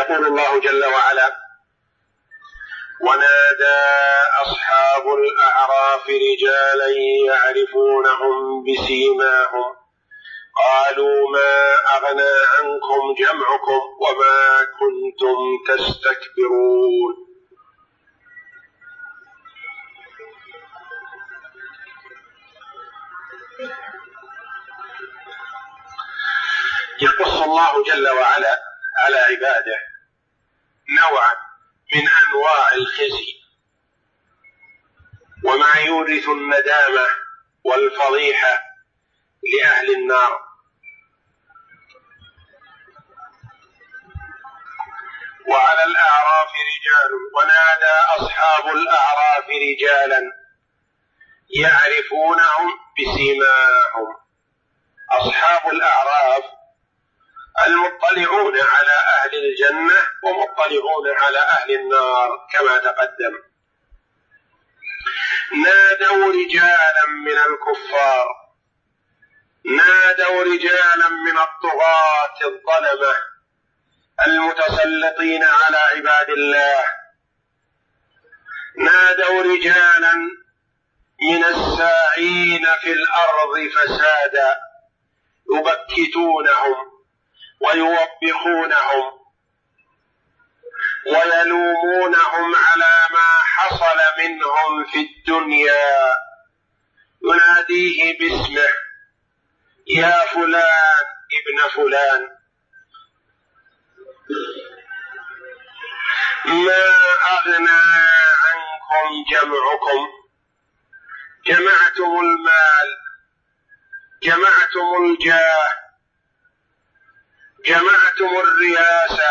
يقول الله جل وعلا: ونادى أصحاب الأعراف رجالا يعرفونهم بسيماهم قالوا ما أغنى عنكم جمعكم وما كنتم تستكبرون. يقص الله جل وعلا على عباده نوعا من أنواع الخزي وما يورث الندامة والفضيحة لأهل النار. وعلى الأعراف رجال ونادى أصحاب الأعراف رجالا يعرفونهم بسيماهم. أصحاب الأعراف المطلعون على أهل الجنة ومطلعون على أهل النار كما تقدم. نادوا رجالا من الكفار، نادوا رجالا من الطغاة الظلمة المتسلطين على عباد الله، نادوا رجالا من الساعين في الأرض فسادا يبكتونهم ويوبخونهم ويلومونهم على ما حصل منهم في الدنيا، يناديه باسمه: يا فلان ابن فلان، ما أغنى عنكم جمعكم، جمعتم المال، جمعتم الجاه، جمعتم الرياسة،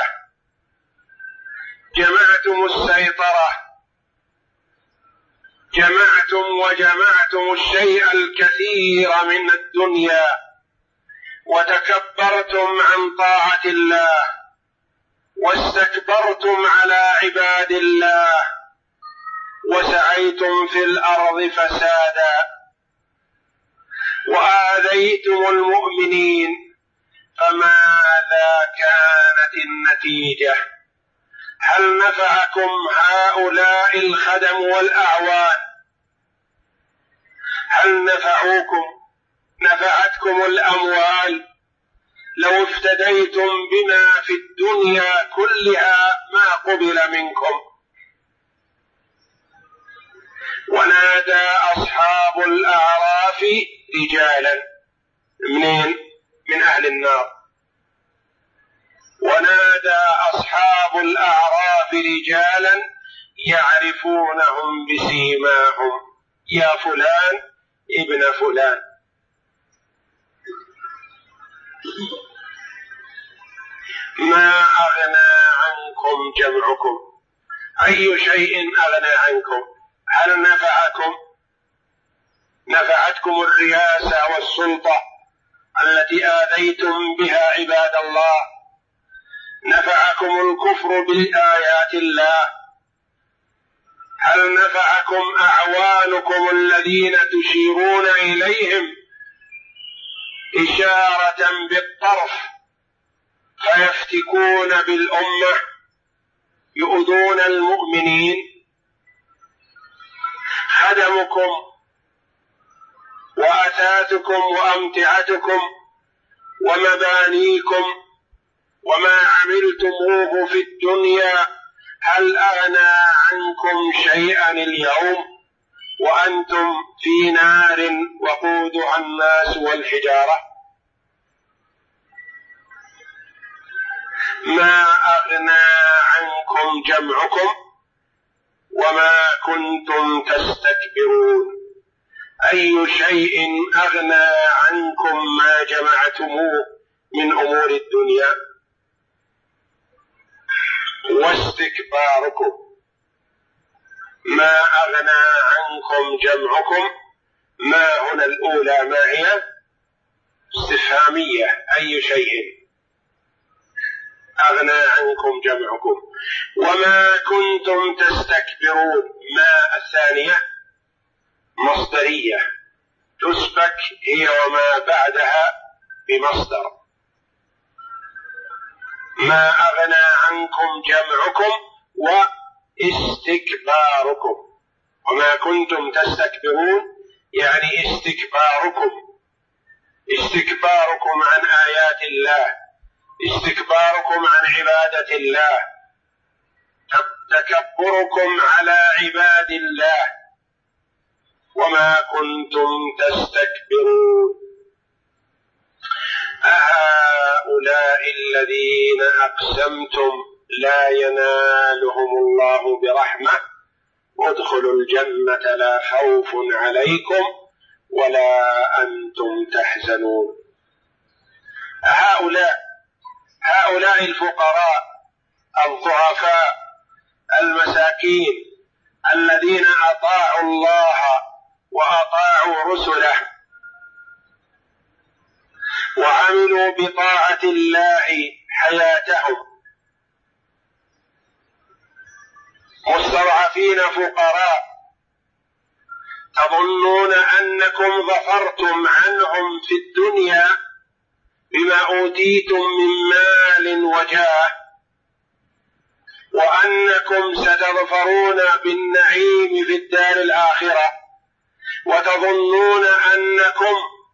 جمعتم السيطرة، وجمعتم الشيء الكثير من الدنيا، وتكبرتم عن طاعة الله واستكبرتم على عباد الله وسعيتم في الأرض فسادا وآذيتم المؤمنين، فماذا كانت النتيجة؟ هل نفعكم هؤلاء الخدم والأعوان؟ هل نفعتكم الأموال؟ لو افتديتم بما في الدنيا كلها ما قبل منكم. ونادى أصحاب الأعراف رجالا من أهل النار. ونادى أصحاب الأعراف رجالا يعرفونهم بسيماهم: يا فلان ابن فلان. ما أغنى عنكم جمعكم، أي شيء أغنى عنكم؟ هل نفعتكم الرياسة والسلطة التي آذيتم بها عباد الله؟ نفعكم الكفر بآيات الله؟ هل نفعكم أعوانكم الذين تشيرون إليهم إشارة بالطرف فيفتكون بالأمة يؤذون المؤمنين؟ خدمكم وأثاثكم وأمتعتكم ومبانيكم وما عملتموه في الدنيا هل أغنى عنكم شيئا اليوم وأنتم في نار وقودها الناس والحجارة؟ ما أغنى عنكم جمعكم وما كنتم تستكبرون، أي شيء أغنى عنكم ما جمعتموه من أمور الدنيا واستكباركم؟ ما أغنى عنكم جمعكم، ما هنا الأولى ما هي استفهامية، أي شيء أغنى عنكم جمعكم وما كنتم تستكبرون. ما الثانية مصدرية تسبك هي وما بعدها بمصدر. ما أغنى عنكم جمعكم واستكباركم. وما كنتم تستكبرون يعني استكباركم عن آيات الله، استكباركم عن عبادة الله، تكبركم على عباد الله. وما كنتم تستكبرون. أهؤلاء الذين أقسمتم لا ينالهم الله برحمة ادخلوا الجنة لا خوف عليكم ولا أنتم تحزنون. هؤلاء الفقراء الضعفاء المساكين الذين أطاعوا الله وأطاعوا رسله وعملوا بطاعة الله حياتهم، مستضعفين فقراء، تظنون أنكم ظفرتم عنهم في الدنيا بما أوتيتم من مال وجاه، وأنكم ستظفرون بالنعيم في الدار الآخرة، وتظنون أنكم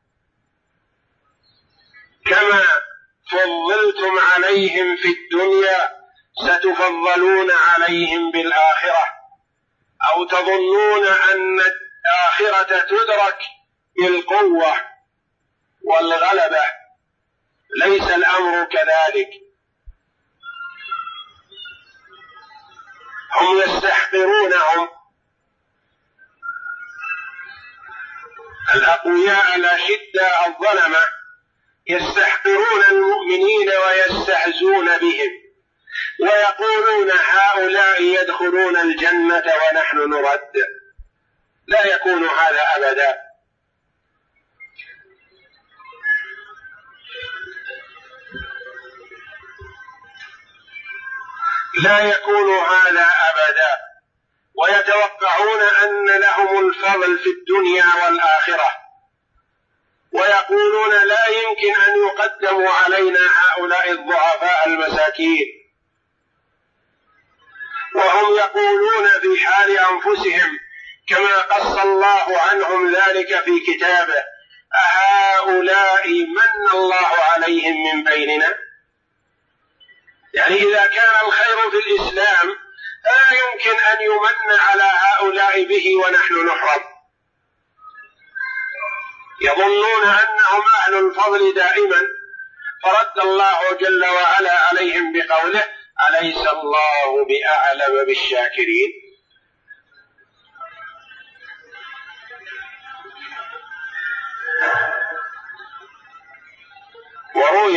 كما فضلتم عليهم في الدنيا ستفضلون عليهم بالآخرة، أو تظنون أن الآخرة تدرك بالقوة والغلبة. ليس الأمر كذلك. هم يستحقرونهم، الأقوياء الأشداء الظلمة يستحقرون المؤمنين ويستهزون بهم، ويقولون هؤلاء يدخلون الجنة ونحن نرد. لا يكون هذا أبدا. لا يكون هذا أبدا. ويتوقعون أن لهم الفضل في الدنيا والآخرة، ويقولون لا يمكن أن يقدموا علينا هؤلاء الضعفاء المساكين. وهم يقولون في حال أنفسهم كما قص الله عنهم ذلك في كتابه: أهؤلاء من الله عليهم من بيننا. يعني إذا كان الخير في الإسلام لا يمكن أن يمن على هؤلاء به ونحن نحرم. يظنون أنهم أهل الفضل دائما، فرد الله جل وعلا عليهم بقوله: أليس الله بأعلم بالشاكرين. وروي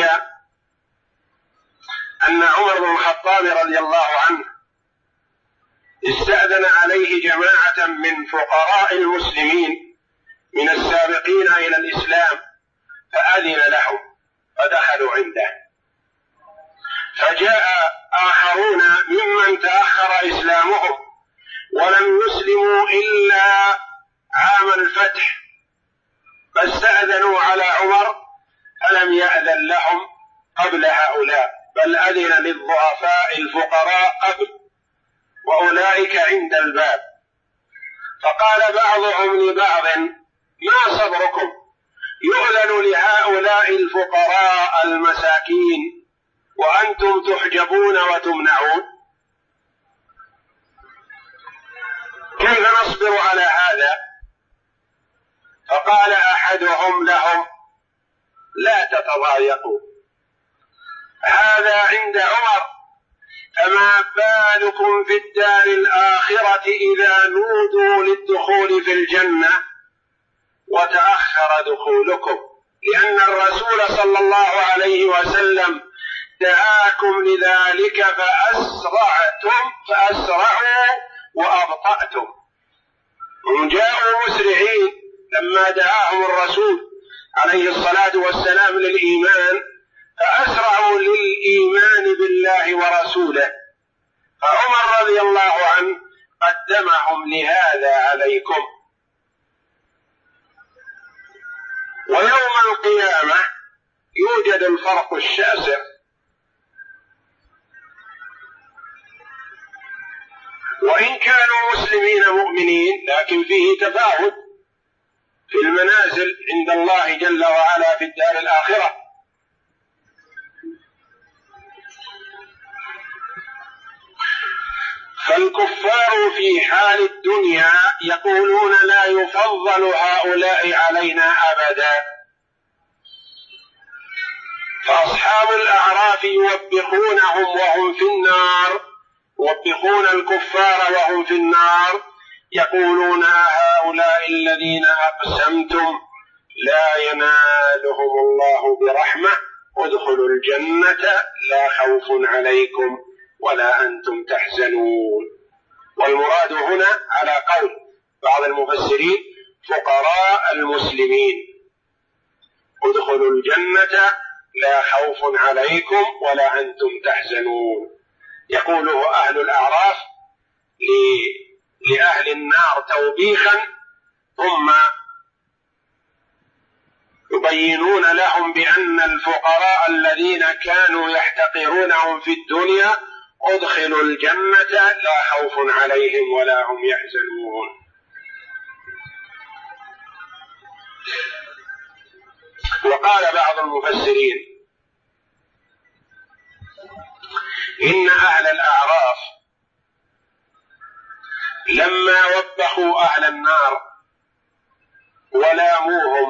أن عمر بن الخطاب رضي الله عنه استأذن عليه جماعة من فقراء المسلمين من السابقين إلى الإسلام، فأذن لهم فدخلوا عنده. فجاء آخرون ممن تأخر إسلامهم ولم يسلموا إلا عام الفتح، فاستأذنوا على عمر فلم يأذن لهم قبل هؤلاء، بل أذن للضعفاء الفقراء قبل، وأولئك عند الباب. فقال بعضهم لبعض: ما صبركم؟ يؤذن لهؤلاء الفقراء المساكين وأنتم تحجبون وتمنعون، كيف نصبر على هذا؟ فقال أحدهم لهم: لا تتضايقوا، هذا عند عمر، فما بالكم في الدار الآخرة إذا نودوا للدخول في الجنة وتأخر دخولكم، لأن الرسول صلى الله عليه وسلم دعاكم لذلك فأسرعوا وأبطأتم. هم جاءوا مسرعين لما دعاهم الرسول عليه الصلاة والسلام للإيمان، فأسرعوا للإيمان بالله ورسوله، فعمر رضي الله عنه قدمهم لهذا عليكم. ويوم القيامة يوجد الفرق الشاسع وإن كانوا مسلمين مؤمنين لكن فيه تفاوت في المنازل عند الله جل وعلا في الدار الآخرة. فالكفار في حال الدنيا يقولون لا يفضل هؤلاء علينا أبدا، فأصحاب الأعراف يوبخونهم وهم في النار، يوبخون الكفار وهم في النار، يقولون هؤلاء الذين أقسمتم لا ينالهم الله برحمة ادخلوا الجنة لا خوف عليكم ولا أنتم تحزنون. والمراد هنا على قول بعض المفسرين فقراء المسلمين، ادخلوا الجنة لا خوف عليكم ولا أنتم تحزنون. يقوله أهل الأعراف لأهل النار توبيخا، ثم يبينون لهم بأن الفقراء الذين كانوا يحتقرونهم في الدنيا ادخلوا الجنة لا خوف عليهم ولا هم يحزنون. وقال بعض المفسرين إن أهل الأعراف لما وبخوا أهل النار ولاموهم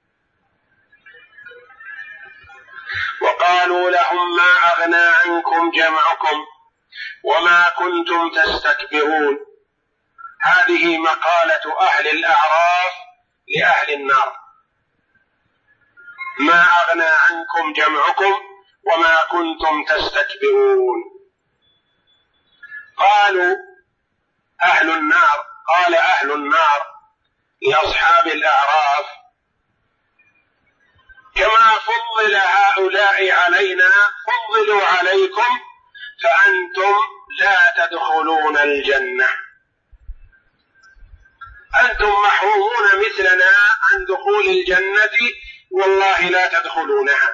وقالوا لهم ما أغنى عنكم جمعكم وما كنتم تستكبرون، هذه مقالة أهل الأعراف لأهل النار، ما أغنى عنكم جمعكم وما كنتم تستكبرون. قالوا أهل النار، قال أهل النار لأصحاب الأعراف كما فضل هؤلاء علينا فضلوا عليكم فأنتم لا تدخلون الجنة، أنتم محرومون مثلنا عن دخول الجنة والله لا تدخلونها.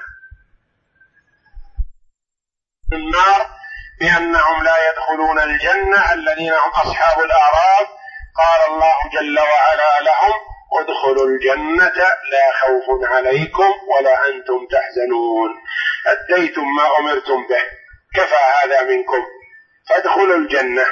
النار بأنهم لا يدخلون الجنة الذين هم أصحاب الأعراف، قال الله جل وعلا لهم ادخلوا الجنة لا خوف عليكم ولا أنتم تحزنون، أديتم ما أمرتم به كفى هذا منكم فادخلوا الجنة.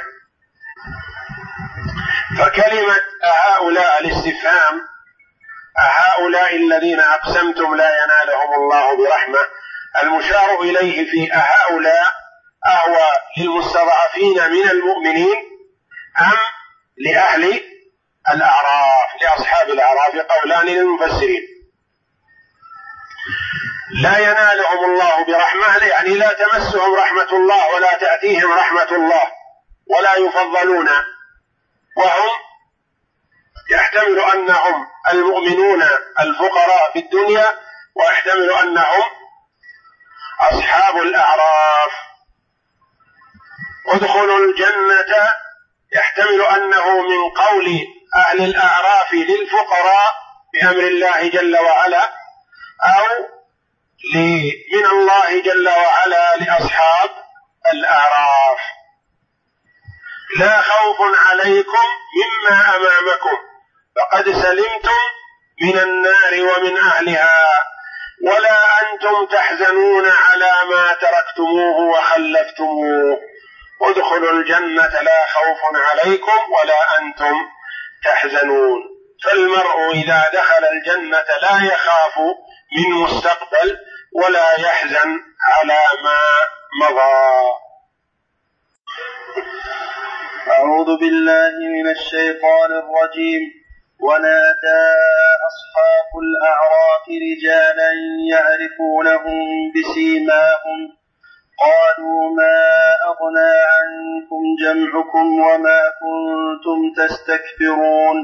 فكلمة هؤلاء الاستفهام هؤلاء الذين أقسمتم لا ينالهم الله برحمة، المشار إليه في هؤلاء أهو للمستضعفين من المؤمنين أم لأهل الأعراف لأصحاب الأعراف؟ قولان للمفسرين. لا ينالهم الله برحمة يعني لا تمسهم رحمة الله ولا تأتيهم رحمة الله ولا يفضلون، وهم يحتمل أنهم المؤمنون الفقراء في الدنيا ويحتمل أنهم أصحاب الأعراف. ادخلوا الجنة يحتمل أنه من قول أهل الأعراف للفقراء بأمر الله جل وعلا، أو من الله جل وعلا لأصحاب الأعراف. لا خوف عليكم مما أمامكم فقد سلمتم من النار ومن أهلها ولا أنتم تحزنون على ما تركتموه وخلفتموه، ادخلوا الجنة لا خوف عليكم ولا أنتم تحزنون. فالمرء إذا دخل الجنة لا يخاف من مستقبل ولا يحزن على ما مضى. أعوذ بالله من الشيطان الرجيم. ونادى أصحاب الأعراف رجالا يعرفونهم بسيماهم قالوا ما أغنى عنكم جمعكم وما كنتم تستكبرون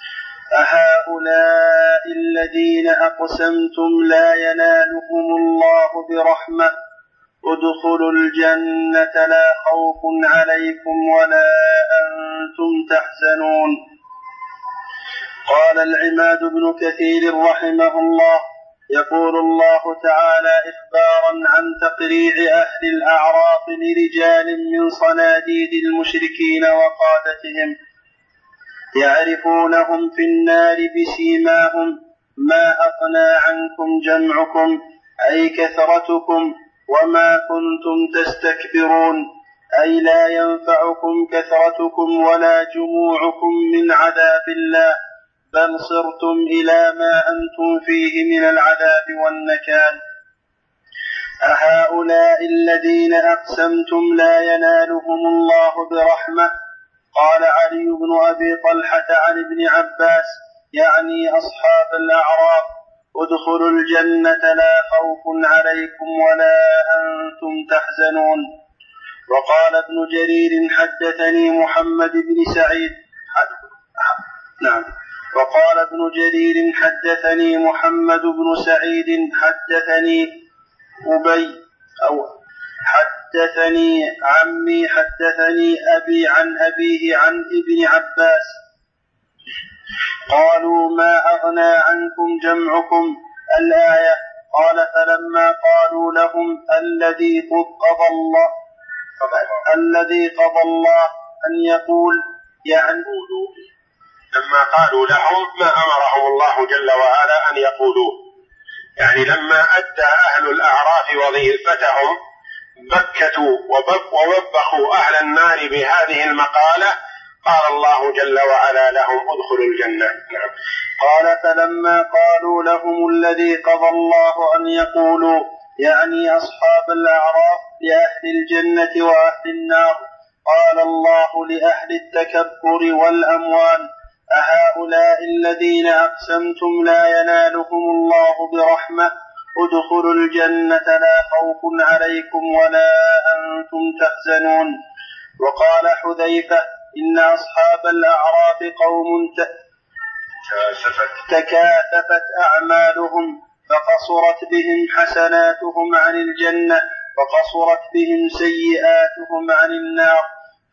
أهؤلاء الذين أقسمتم لا ينالهم الله برحمة ادخلوا الجنة لا خوف عليكم ولا أنتم تحزنون. قال العماد بن كثير رحمه الله يقول الله تعالى إخبارا عن تقريع أهل الأعراف لرجال من صناديد المشركين وقادتهم يعرفونهم في النار بسيماهم ما أغنى عنكم جمعكم أي كثرتكم وما كنتم تستكبرون أي لا ينفعكم كثرتكم ولا جموعكم من عذاب الله بل صرتم إلى ما أنتم فيه من العذاب والنكال. أهؤلاء الذين أقسمتم لا ينالهم الله برحمة؟ قال علي بن أبي طلحة عن ابن عباس يعني أصحاب الأعراف ادخلوا الجنة لا خوف عليكم ولا أنتم تحزنون. وقال ابن جرير حدثني محمد بن سعيد وقال ابن جرير حدثني محمد بن سعيد حدثني أبي أو حدثني عمي حدثني أبي عن أبيه عن ابن عباس قالوا ما أغنى عنكم جمعكم الآية. قال فلما قالوا لهم الذي قضى الله أن يقول يعني لما قالوا لهم ما أمرهم الله جل وعلا أن يقولوه، يعني لما أدى أهل الأعراف وظيفتهم بكتوا ووبخوا أهل النار بهذه المقالة قال الله جل وعلا لهم ادخلوا الجنة. قال فلما قالوا لهم الذي قضى الله أن يقولوا يعني أصحاب الأعراف لأهل الجنة وأهل النار قال الله لأهل التكبر والأموال أهؤلاء الذين أقسمتم لا ينالهم الله برحمة ادخلوا الجنة لا خوف عليكم ولا أنتم تحزنون. وقال حذيفة إن أصحاب الأعراف قوم تكاثفت أعمالهم فقصرت بهم حسناتهم عن الجنة وقصرت بهم سيئاتهم عن النار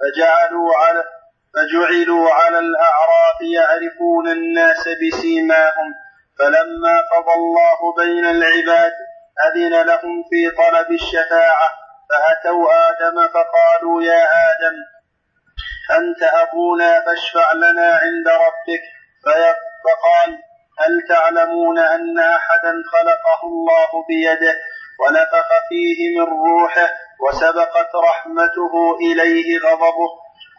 فجعلوا على الأعراف يعرفون الناس بسيماهم. فلما قضى الله بين العباد أذن لهم في طلب الشفاعة فأتوا آدم فقالوا يا آدم أنت أبونا فاشفع لنا عند ربك. فقال هل تعلمون أن أحدا خلقه الله بيده ونفخ فيه من روحه وسبقت رحمته إليه غضبه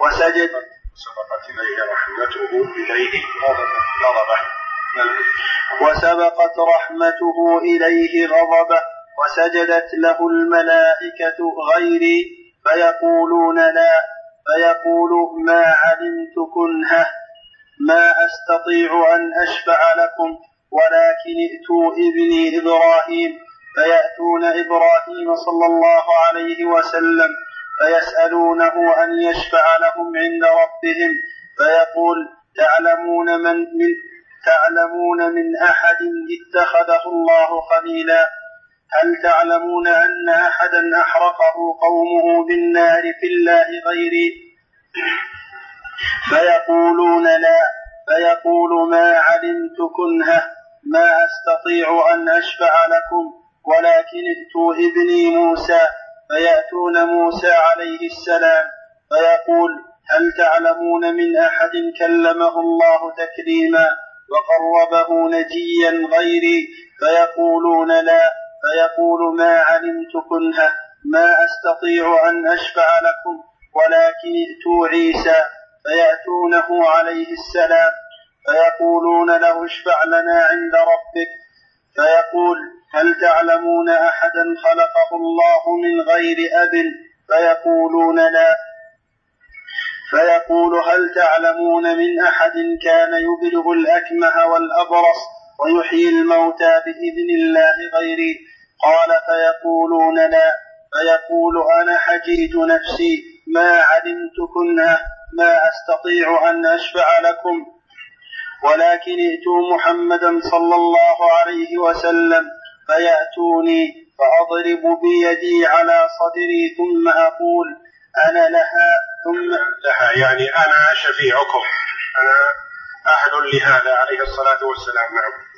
وسجدت له الملائكة غيري فيقولون لا فيقول ما علمت كنهه ما أستطيع أن أشفع لكم ولكن ائتوا ابني إبراهيم. فيأتون إبراهيم صلى الله عليه وسلم فيسألونه أن يشفع لهم عند ربهم فيقول تعلمون من أحد اتخذه الله خليلا؟ هل تعلمون أن أحدا أحرقه قومه بالنار في الله غيري؟ فيقولون لا. فيقول ما علمت كنهه ما أستطيع أن أشفع لكم ولكن ائتوا ابني موسى. فيأتون موسى عليه السلام فيقول هل تعلمون من أحد كلمه الله تكريما وقربه نجيا غيري؟ فيقولون لا. فيقول ما علمت كنهه ما أستطيع أن أشفع لكم ولكن ائتوا عيسى. فيأتونه عليه السلام فيقولون له اشفع لنا عند ربك. فيقول هل تعلمون أحدا خلقه الله من غير أب؟ فيقولون لا. فيقول هل تعلمون من أحد كان يبرئ الأكمه والأبرص ويحيي الموتى بإذن الله غيري؟ قال فيقولون لا. فيقول أنا حجيج نفسي ما علمت كنهه ما أستطيع أن أشفع لكم ولكن ائتوا محمدا صلى الله عليه وسلم. فيأتوني فأضرب بيدي على صدري ثم أقول أنا لها ثم لها، يعني أنا شفيعكم، أنا أهل لهذا عليه الصلاة والسلام.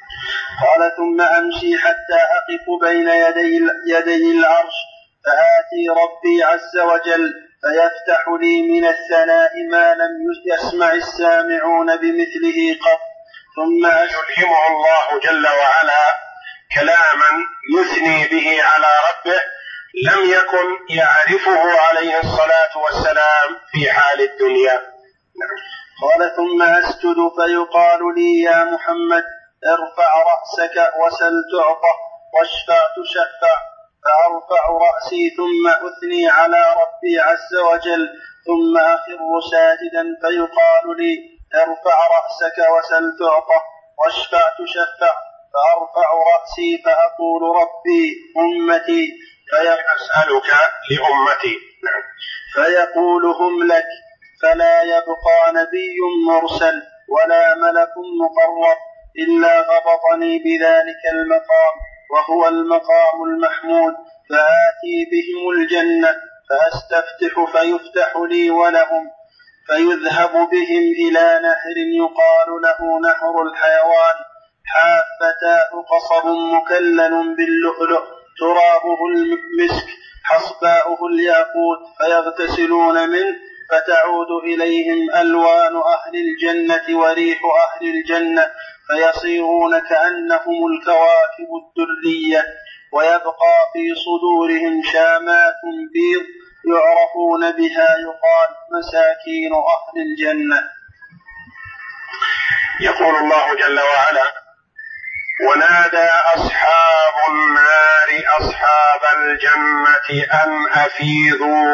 قال ثم أمشي حتى أقف بين يدي العرش فآتي ربي عز وجل فيفتح لي من الثناء ما لم يسمع السامعون بمثله قط. ثم يلهمه الله جل وعلا كلاما يثني به على ربه لم يكن يعرفه عليه الصلاة والسلام في حال الدنيا. قال ثم أسجد فيقال لي يا محمد ارفع رأسك وسل تعطى واشفع تشفع، فأرفع رأسي ثم أثني على ربي عز وجل ثم أخر ساجدا فيقال لي ارفع رأسك وسل تعطى واشفع تشفع، فأرفع رأسي فأقول ربي أمتي فيسألك لأمتي فيقول هم لك، فلا يبقى نبي مرسل ولا ملك مقرب إلا غبطني بذلك المقام وهو المقام المحمود، فآتي بهم الجنة فأستفتح فيفتح لي ولهم، فيذهب بهم إلى نهر يقال له نهر الحيوان حافتاه قصب مكلل باللؤلؤ ترابه المسك حصباؤه الياقوت، فيغتسلون منه فتعود إليهم ألوان أهل الجنة وريح أهل الجنة فيصيرون كأنهم الكواكب الدرية، ويبقى في صدورهم شامات بيض يعرفون بها يقال مساكين أهل الجنة. يقول الله جل وعلا ونادى أصحاب النار أصحاب الجنة أن أفيضوا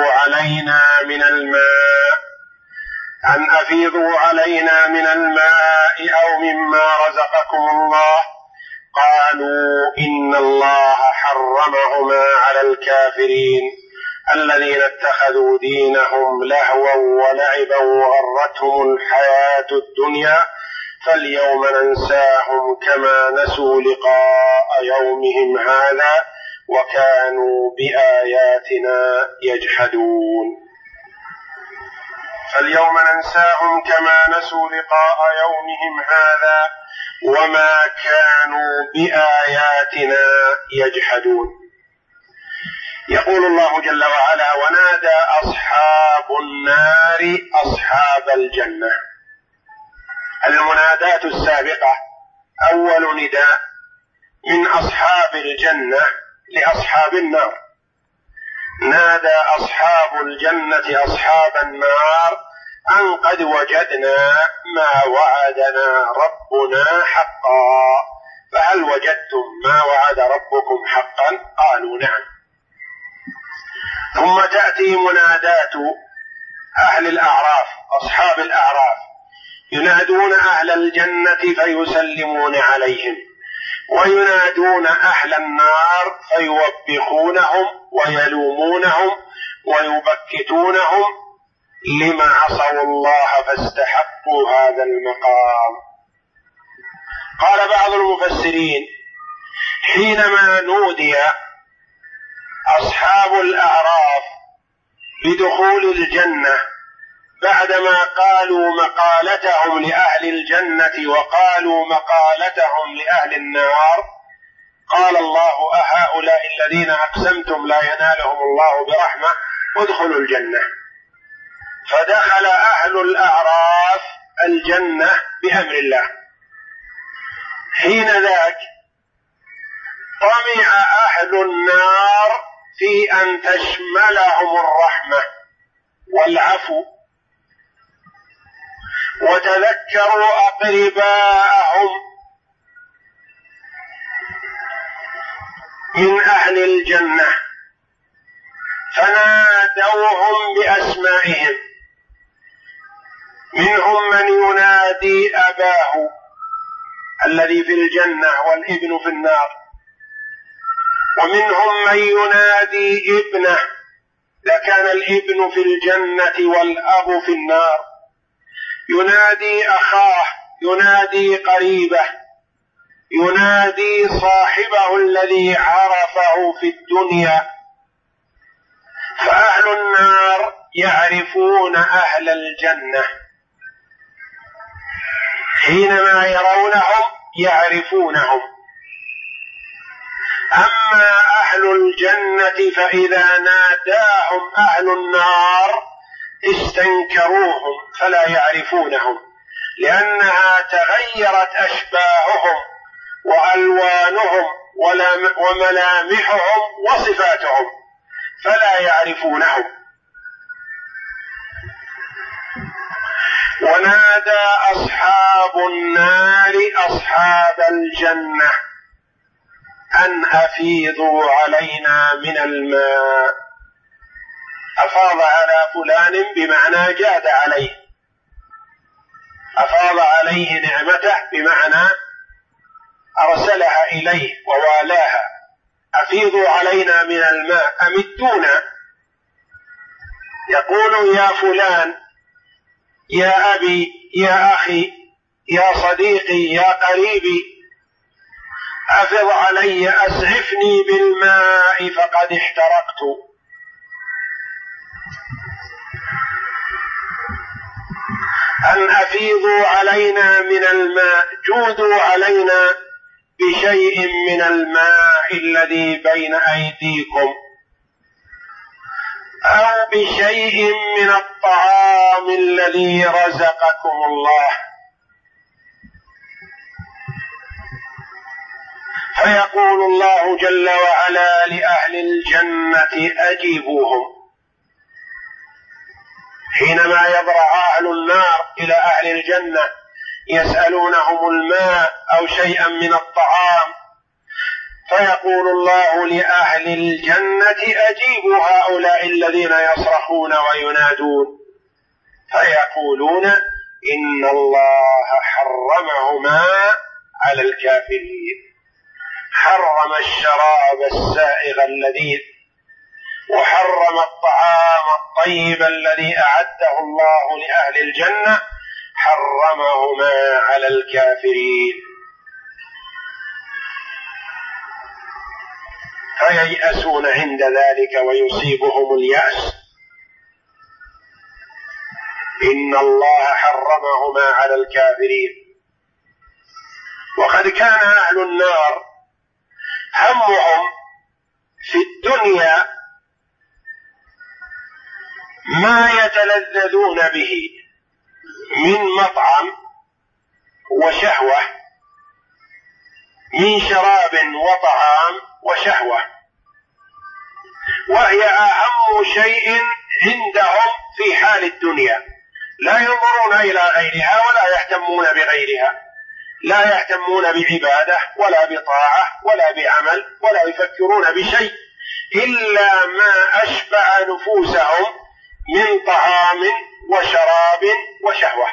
علينا من الماء أو مما رزقكم الله، قالوا إن الله حرمهما على الكافرين الذين اتخذوا دينهم لهوا ولعبا وغرتهم الحياة الدنيا فاليوم ننساهم كما نسوا لقاء يومهم هذا وكانوا بآياتنا يجحدون. فاليوم ننساهم كما نسوا لقاء يومهم هذا وما كانوا بآياتنا يجحدون. يقول الله جل وعلا ونادى أصحاب النار أصحاب الجنة. المنادات السابقة أول نداء من أصحاب الجنة لأصحاب النار، نادى أصحاب الجنة أصحاب النار أن قد وجدنا ما وعدنا ربنا حقا، فهل وجدتم ما وعد ربكم حقا؟ قالوا نعم. ثم تأتي منادات أهل الأعراف أصحاب الأعراف ينادون أهل الجنة فيسلمون عليهم، وينادون أهل النار فيوبخونهم ويلومونهم ويبكتونهم لما عصوا الله فاستحقوا هذا المقام. قال بعض المفسرين حينما نودي أصحاب الأعراف بدخول الجنة بعدما قالوا مقالتهم لأهل الجنة وقالوا مقالتهم لأهل النار، قال الله أهؤلاء الذين أقسمتم لا ينالهم الله برحمة ادخلوا الجنة، فدخل أهل الأعراف الجنة بأمر الله. حين ذاك طمع أهل النار في أن تشملهم الرحمة والعفو، وتذكروا أقرباءهم من أهل الجنة فنادوهم بأسمائهم، منهم من ينادي أباه الذي في الجنة والابن في النار، ومنهم من ينادي ابنه لكان الابن في الجنة والأب في النار، ينادي أخاه، ينادي قريبه، ينادي صاحبه الذي عرفه في الدنيا. فأهل النار يعرفون أهل الجنة، حينما يرونهم يعرفونهم. أما أهل الجنة فإذا ناداهم أهل النار استنكروهم فلا يعرفونهم، لأنها تغيرت أشباههم وألوانهم وملامحهم وصفاتهم فلا يعرفونهم. ونادى أصحاب النار أصحاب الجنة أن أفيضوا علينا من الماء. أفاض على فلان بمعنى جاد عليه، أفاض عليه نعمته بمعنى أرسلها إليه ووالاها. أفيضوا علينا من الماء، أمدونا. يقول يا فلان، يا أبي، يا أخي، يا صديقي، يا قريبي، أفض علي، أسعفني بالماء فقد احترقت. أن أفيضوا علينا من الماء، جودوا علينا بشيء من الماء الذي بين أيديكم، أو بشيء من الطعام الذي رزقكم الله. فيقول الله جل وعلا لأهل الجنة أجيبوهم. حينما يبرع أهل النار إلى أهل الجنة يسألونهم الماء أو شيئا من الطعام، فيقول الله لأهل الجنة أجيبوا هؤلاء الذين يصرخون وينادون، فيقولون إن الله حرمهما على الكافرين. حرم الشراب السائغ اللذيذ، وحرم الطعام الطيب الذي أعده الله لأهل الجنة، حرمهما على الكافرين. فييأسون عند ذلك ويصيبهم اليأس. إن الله حرمهما على الكافرين. وقد كان أهل النار همهم في الدنيا ما يتلذذون به من مطعم وشهوة، من شراب وطعام وشهوة، وهي أهم شيء عندهم في حال الدنيا. لا ينظرون إلى غيرها ولا يهتمون بغيرها، لا يهتمون بعبادة ولا بطاعة ولا بعمل، ولا يفكرون بشيء إلا ما أشبع نفوسهم من طعام وشراب وشهوة.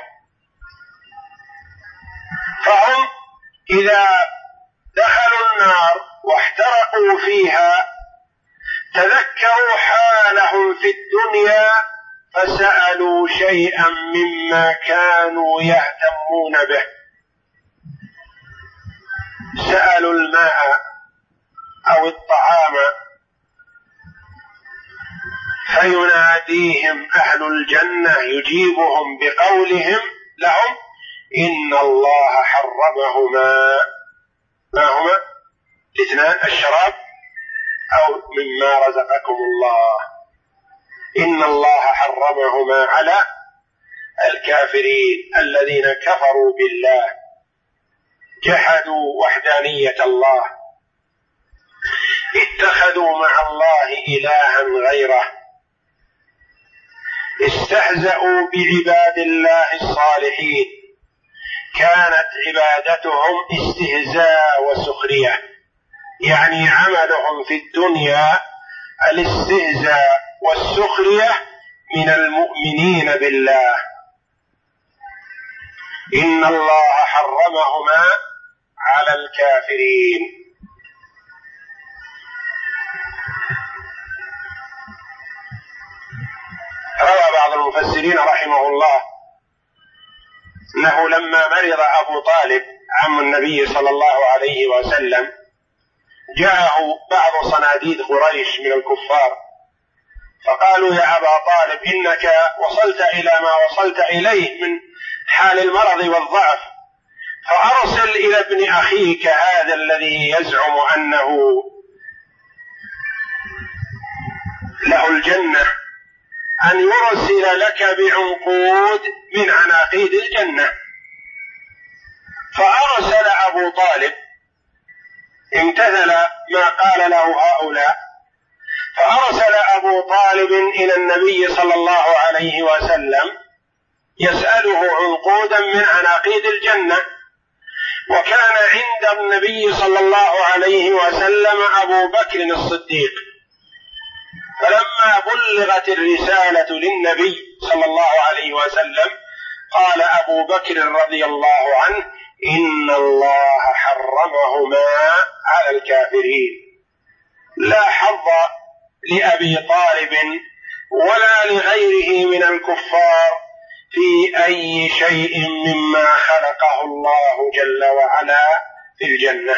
فهم إذا دخلوا النار واحترقوا فيها تذكروا حالهم في الدنيا فسألوا شيئا مما كانوا يهتمون به. سألوا الماء أو الطعام، فيناديهم أهل الجنة يجيبهم بقولهم لهم إن الله حرمهما. ما هما الاثنان؟ الشراب أو مما رزقكم الله. إن الله حرمهما على الكافرين الذين كفروا بالله، جحدوا وحدانية الله، اتخذوا مع الله إلها غيره، استهزأوا بعباد الله الصالحين، كانت عبادتهم استهزاء وسخرية، يعني عملهم في الدنيا الاستهزاء والسخرية من المؤمنين بالله. إن الله حرمهما على الكافرين. روى بعض المفسرين رحمه الله أنه لما مرض أبو طالب عم النبي صلى الله عليه وسلم جاءه بعض صناديد قريش من الكفار، فقالوا يا أبا طالب إنك وصلت إلى ما وصلت إليه من حال المرض والضعف، فأرسل إلى ابن أخيك هذا الذي يزعم أنه له الجنة أن يرسل لك بعنقود من عناقيد الجنة. فأرسل أبو طالب، امتثل ما قال له هؤلاء، فأرسل أبو طالب إلى النبي صلى الله عليه وسلم يسأله عنقودا من عناقيد الجنة. وكان عند النبي صلى الله عليه وسلم أبو بكر الصديق، فلما بلغت الرسالة للنبي صلى الله عليه وسلم قال أبو بكر رضي الله عنه: إن الله حرمهما على الكافرين، لا حظ لأبي طالب ولا لغيره من الكفار في أي شيء مما خلقه الله جل وعلا في الجنة.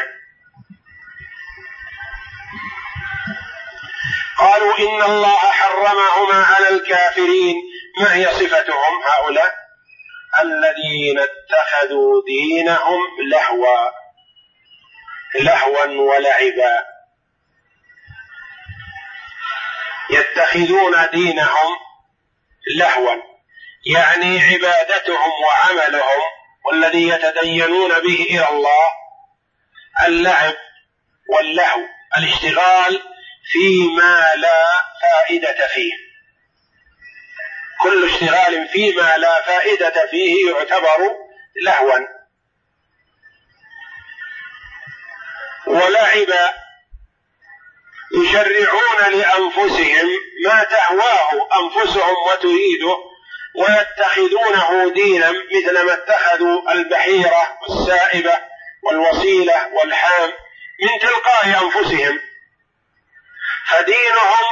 قالوا: إن الله حرمهما على الكافرين. ما هي صفتهم هؤلاء؟ الذين اتخذوا دينهم لهوا ولعبا. يتخذون دينهم لهوا، يعني عبادتهم وعملهم والذي يتدينون به إلى الله اللعب واللهو، الاشتغال فيما لا فائدة فيه. كل اشتغال فيما لا فائدة فيه يعتبر لهوا. ولعبا، يشرعون لأنفسهم ما تهواه أنفسهم وتريده، ويتخذونه دينا، مثل ما اتخذوا البحيرة والسائبة والوصيلة والحام من تلقاء أنفسهم. فدينهم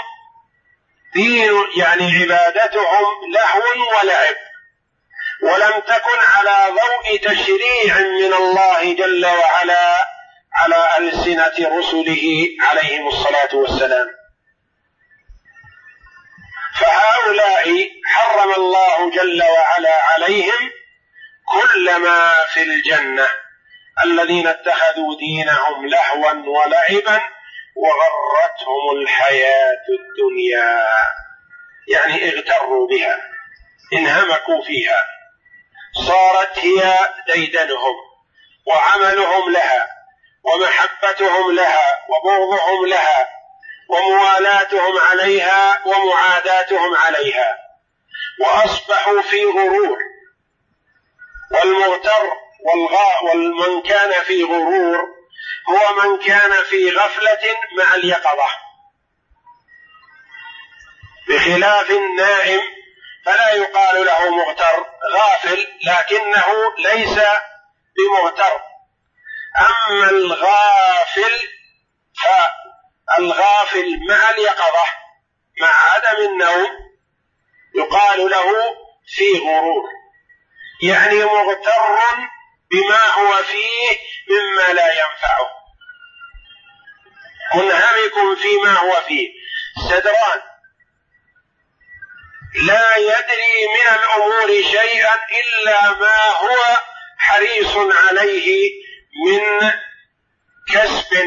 يعني عبادتهم لهو ولعب، ولم تكن على ضوء تشريع من الله جل وعلا على ألسنة رسله عليهم الصلاة والسلام. فهؤلاء حرم الله جل وعلا عليهم كل ما في الجنة، الذين اتخذوا دينهم لهوا ولعبا وغرتهم الحياة الدنيا، يعني اغتروا بها، انهمكوا فيها، صارت هي ديدنهم وعملهم لها ومحبتهم لها وبغضهم لها وموالاتهم عليها ومعاداتهم عليها، وأصبحوا في غرور. والمغتر والمن كان في غرور هو من كان في غفلة مع اليقظة، بخلاف النائم فلا يقال له مغتر، غافل لكنه ليس بمغتر. أما الغافل مع اليقظة مع عدم النوم يقال له في غرور، يعني مغتر بما هو فيه مما لا ينفعه، منهمك فيما هو فيه، سدران، لا يدري من الأمور شيئا إلا ما هو حريص عليه من كسب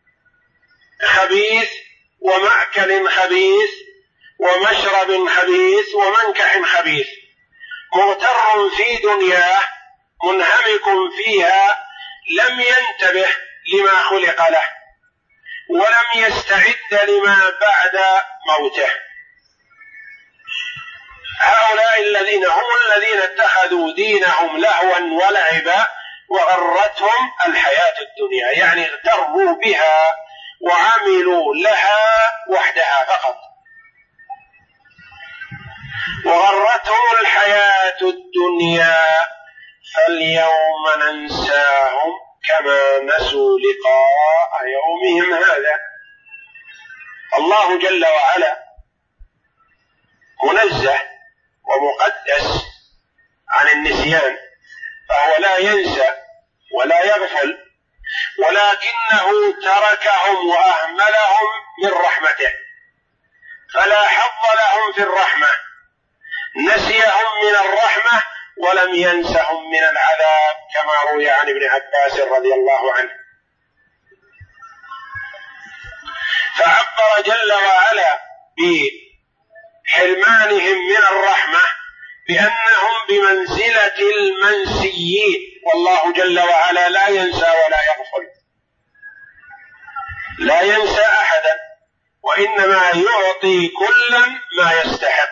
خبيث ومأكل خبيث ومشرب خبيث ومنكح خبيث، مغتر في دنياه منهمك فيها، لم ينتبه لما خلق له ولم يستعد لما بعد موته. هؤلاء الذين هم الذين اتخذوا دينهم لهوا ولعبا وغرتهم الحياة الدنيا، يعني اغتروا بها وعملوا لها وحدها فقط. وغرتهم الحياة الدنيا فاليوم ننساهم كما نسوا لقاء يومهم هذا. الله جل وعلا منزه ومقدس عن النسيان، فهو لا ينسى ولا يغفل، ولكنه تركهم وأهملهم من رحمته، فلا حظ لهم في الرحمة، نسيهم من الرحمة ولم ينسهم من العذاب كما روي عن ابن عباس رضي الله عنه. فعبر جل وعلا بحرمانهم من الرحمة بأنهم بمنزلة المنسيين، والله جل وعلا لا ينسى ولا يغفل، لا ينسى أحدا، وإنما يعطي كلا ما يستحق.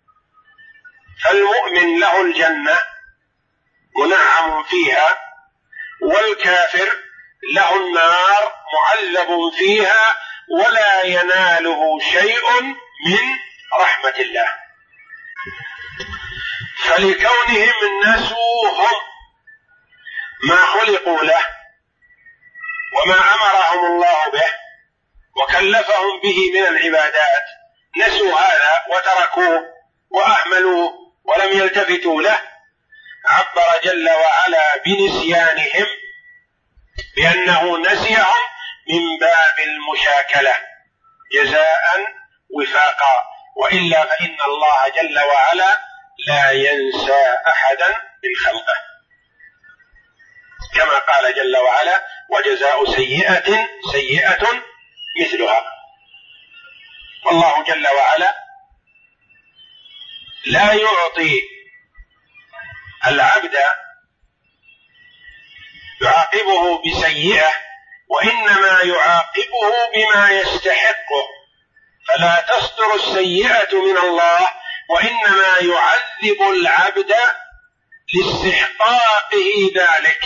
فالمؤمن له الجنة منعم فيها، والكافر له النار معذب فيها ولا يناله شيء من رحمة الله. فلكونهم نسوهم ما خلقوا له وما أمرهم الله به وكلفهم به من العبادات، نسوا هذا وتركوه وأهملوه ولم يلتفتوا له، عبر جل وعلا بنسيانهم بأنه نسيهم من باب المشاكلة جزاء وفاقا، وإلا فإن الله جل وعلا لا ينسى أحدا من خلقه، كما قال جل وعلا: وجزاء سيئة سيئة مثلها. والله جل وعلا لا يعطي العبد يعاقبه بسيئة، وإنما يعاقبه بما يستحقه، فلا تصدر السيئة من الله، وإنما يعذب العبد لاستحقاقه ذلك.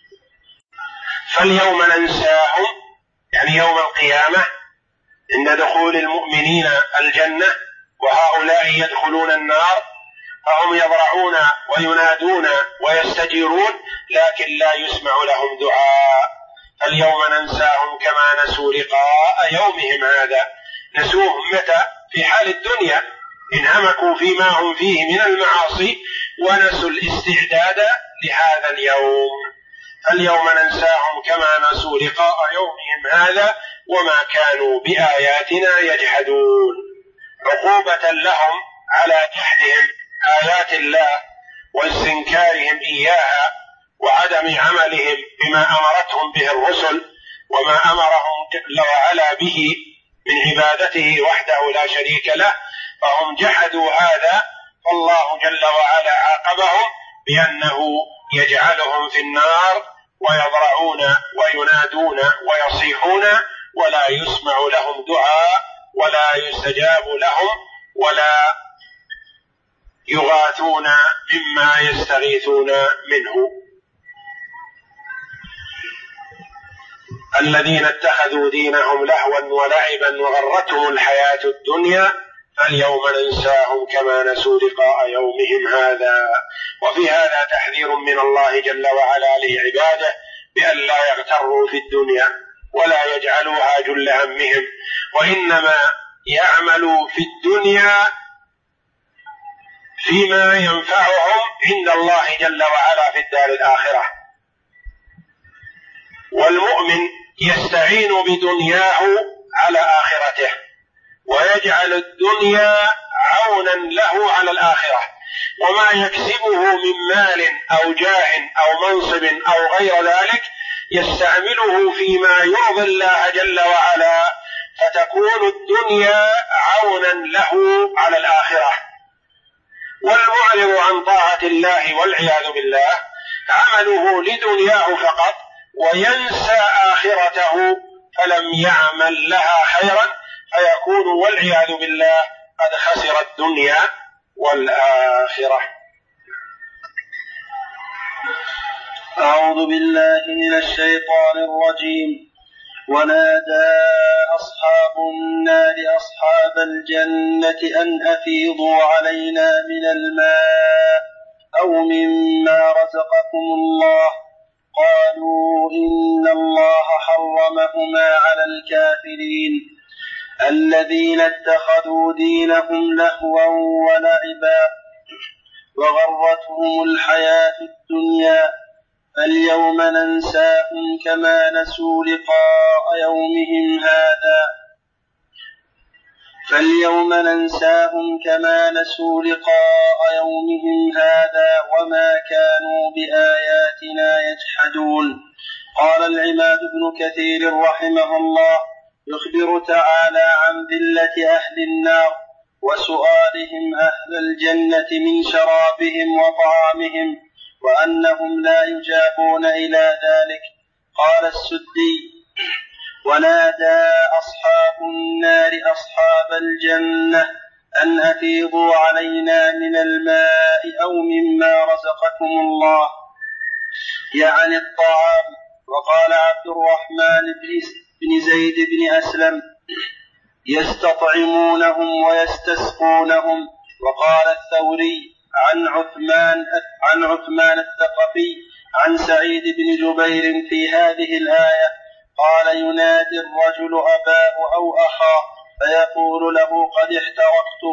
فاليوم ننساهم، يعني يوم القيامة عند دخول المؤمنين الجنة وهؤلاء يدخلون النار، فهم يضرعون وينادون ويستجيرون لكن لا يسمع لهم دعاء. فاليوم ننساهم كما نسوا لقاء يومهم هذا. نسوه متى؟ في حال الدنيا، انهمكوا فيما هم فيه من المعاصي ونسوا الاستعداد لهذا اليوم. فاليوم ننساهم كما نسوا لقاء يومهم هذا وما كانوا بآياتنا يجحدون، عقوبة لهم على جحدهم آيات الله واستنكارهم إياها وعدم عملهم بما أمرتهم به الرسل وما أمرهم جل وعلا به من عبادته وحده لا شريك له، فهم جحدوا هذا، فالله جل وعلا عاقبهم بأنه يجعلهم في النار ويضرعون وينادون ويصيحون ولا يسمع لهم دعاء ولا يستجاب لهم ولا يغاثون مما يستغيثون منه. الذين اتخذوا دينهم لهوا ولعبا وغرتهم الحياة الدنيا فاليوم ننساهم كما نسوا لقاء يومهم هذا. وفي هذا تحذير من الله جل وعلا لعباده بأن لا يغتروا في الدنيا ولا يجعلوها جل همهم، وإنما يعملوا في الدنيا فيما ينفعهم عند الله جل وعلا في الدار الآخرة. والمؤمن يستعين بدنياه على آخرته ويجعل الدنيا عونا له على الآخرة، وما يكسبه من مال أو جاه أو منصب أو غير ذلك يستعمله فيما يرضي الله جل وعلا، فتكون الدنيا عونا له على الآخرة. والمعرض عن طاعة الله والعياذ بالله عمله لدنياه فقط وينسى آخرته فلم يعمل لها خيرا، فيكون والعياذ بالله قد خسر الدنيا والآخرة. أعوذ بالله من الشيطان الرجيم. ونادى أصحاب النار أصحاب الجنة أن أفيضوا علينا من الماء أو مما رزقكم الله، قالوا إن الله حرمهما على الكافرين الذين اتخذوا دينهم لهوا ولعبا وغرتهم الحياة الدنيا فاليوم ننساهم كما نسوا لقاء يومهم هذا. فاليوم ننساهم كما نسوا لقاء يومهم هذا وما كانوا بآياتنا يجحدون. قال العماد بن كثير رحمه الله: يخبر تعالى عن ذلة أهل النار وسؤالهم أهل الجنة من شرابهم وطعامهم وأنهم لا يجابون إلى ذلك. قال السدي: ونادى أصحاب النار أصحاب الجنة أن أفيضوا علينا من الماء أو مما رزقكم الله، يعني الطعام. وقال عبد الرحمن بن زيد بن أسلم: يستطعمونهم ويستسقونهم. وقال الثوري عن عثمان الثقفي عن سعيد بن جبير في هذه الآية قال: ينادي الرجل أباه أو أخاه فيقول له: قد احترقت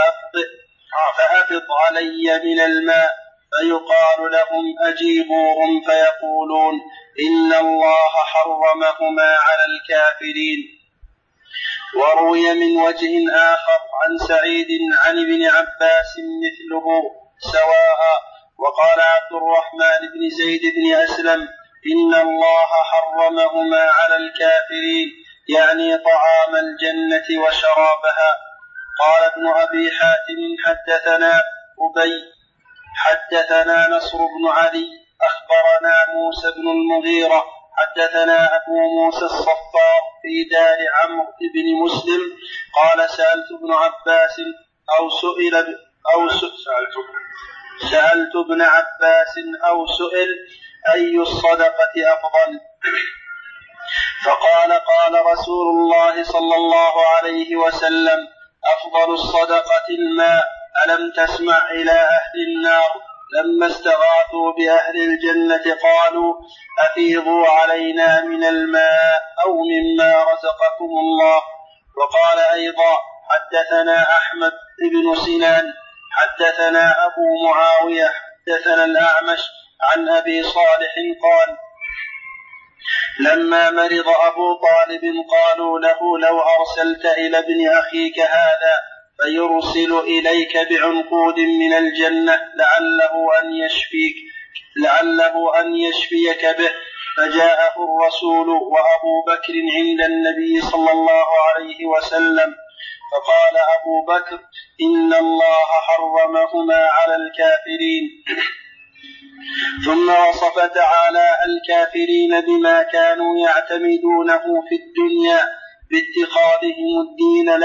فأفض علي من الماء، فيقال لهم: أجيبوهم، فيقولون: إن الله حرمهما على الكافرين. وروي من وجه آخر عن سعيد عن ابن عباس مثله سواء. وقال عبد الرحمن بن زيد بن أسلم: إن الله حرمهما على الكافرين، يعني طعام الجنة وشرابها. قال ابن أبي حاتم: حدثنا نصر بن علي أخبرنا موسى بن المغيرة حدثنا أبو موسى الصفار في دار عمرو بن مسلم قال: سألت ابن عباس سألت ابن عباس أو سئل: أي الصدقة أفضل؟ فقال: قال رسول الله صلى الله عليه وسلم: أفضل الصدقة الماء. ألم تسمع إلى أهل النار لما استغاثوا بأهل الجنة قالوا: أفيضوا علينا من الماء أو مما رزقكم الله. وقال أيضا: حدثنا أحمد بن سنان حدثنا أبو معاوية حدثنا الأعمش عن أبي صالح قال: لما مرض أبو طالب قالوا له: لو أرسلت إلى ابن أخيك هذا فيرسل إليك بعنقود من الجنة لعله أن يشفيك به. فجاءه الرسول وأبو بكر عند النبي صلى الله عليه وسلم، فقال أبو بكر: إن الله حرمهما على الكافرين. ثم وصف تعالى الكافرين بما كانوا يعتمدونه في الدنيا باتخاذهم الدين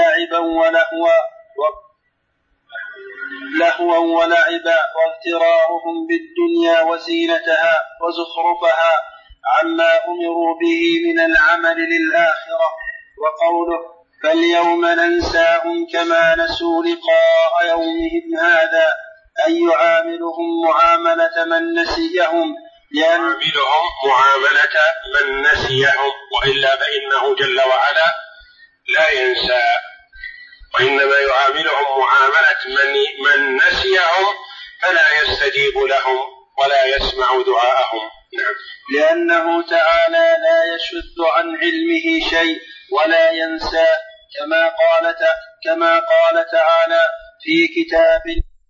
لهوا ولعبا واغترارهم بالدنيا وزينتها وزخرفها عما أمروا به من العمل للآخرة. وقوله: فاليوم ننساهم كما نسوا لقاء يومهم هذا، أي يعاملهم معاملة من نسيهم، يعاملهم معاملة من نسيهم، وإلا فإنه جل وعلا لا ينسى، وإنما يعاملهم معاملة من نسيهم فلا يستجيب لهم ولا يسمع دعاءهم. نعم. لأنه تعالى لا يشد عن علمه شيء ولا ينسى، كما قال تعالى في كتاب